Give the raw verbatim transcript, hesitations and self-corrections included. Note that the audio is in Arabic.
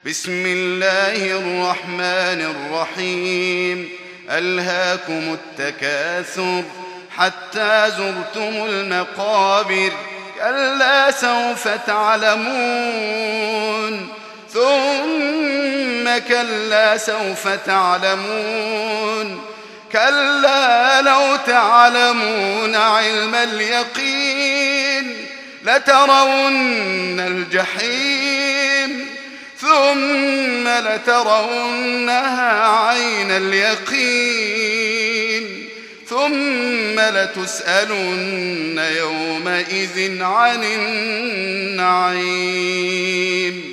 بسم الله الرحمن الرحيم ألهاكم التكاثر حتى زرتم المقابر كلا سوف تعلمون ثم كلا سوف تعلمون كلا لو تعلمون علم اليقين لترون الجحيم ثم لترونها عين اليقين ثم لتسألن يومئذ عن النعيم.